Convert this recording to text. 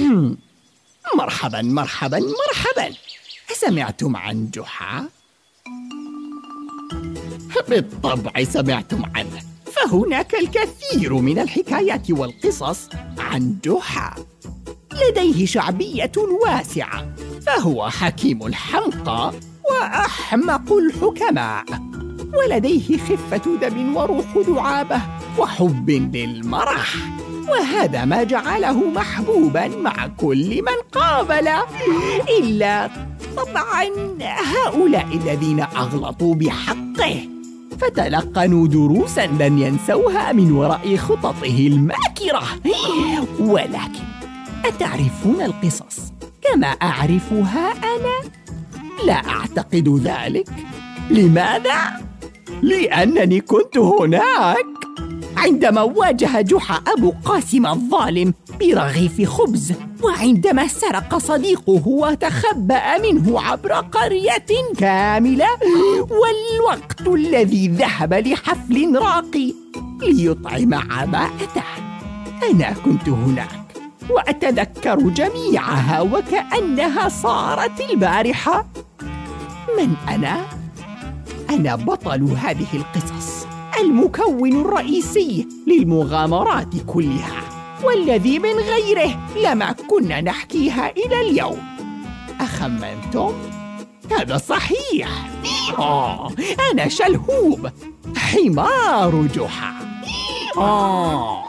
مرحبا مرحبا مرحبا. أسمعتم عن جحا؟ بالطبع سمعتم عنه، فهناك الكثير من الحكايات والقصص عن جحا. لديه شعبية واسعة، فهو حكيم الحمقى وأحمق الحكماء، ولديه خفة دم وروح دعابة وحب للمرح، وهذا ما جعله محبوباً مع كل من قابله، إلا طبعاً هؤلاء الذين أغلطوا بحقه، فتلقنوا دروساً لن ينسوها من وراء خططه الماكرة. ولكن أتعرفون القصص كما أعرفها أنا؟ لا أعتقد ذلك. لماذا؟ لأنني كنت هناك عندما واجه جحا أبو قاسم الظالم برغيف خبز، وعندما سرق صديقه وتخبأ منه عبر قرية كاملة، والوقت الذي ذهب لحفل راقي ليطعم عباءته. أنا كنت هناك وأتذكر جميعها وكأنها صارت البارحة. من أنا؟ أنا بطل هذه القصص، المكون الرئيسي للمغامرات كلها، والذي من غيره لما كنا نحكيها إلى اليوم. أخمنتم؟ هذا صحيح. أنا شلهوب، حمار جحا.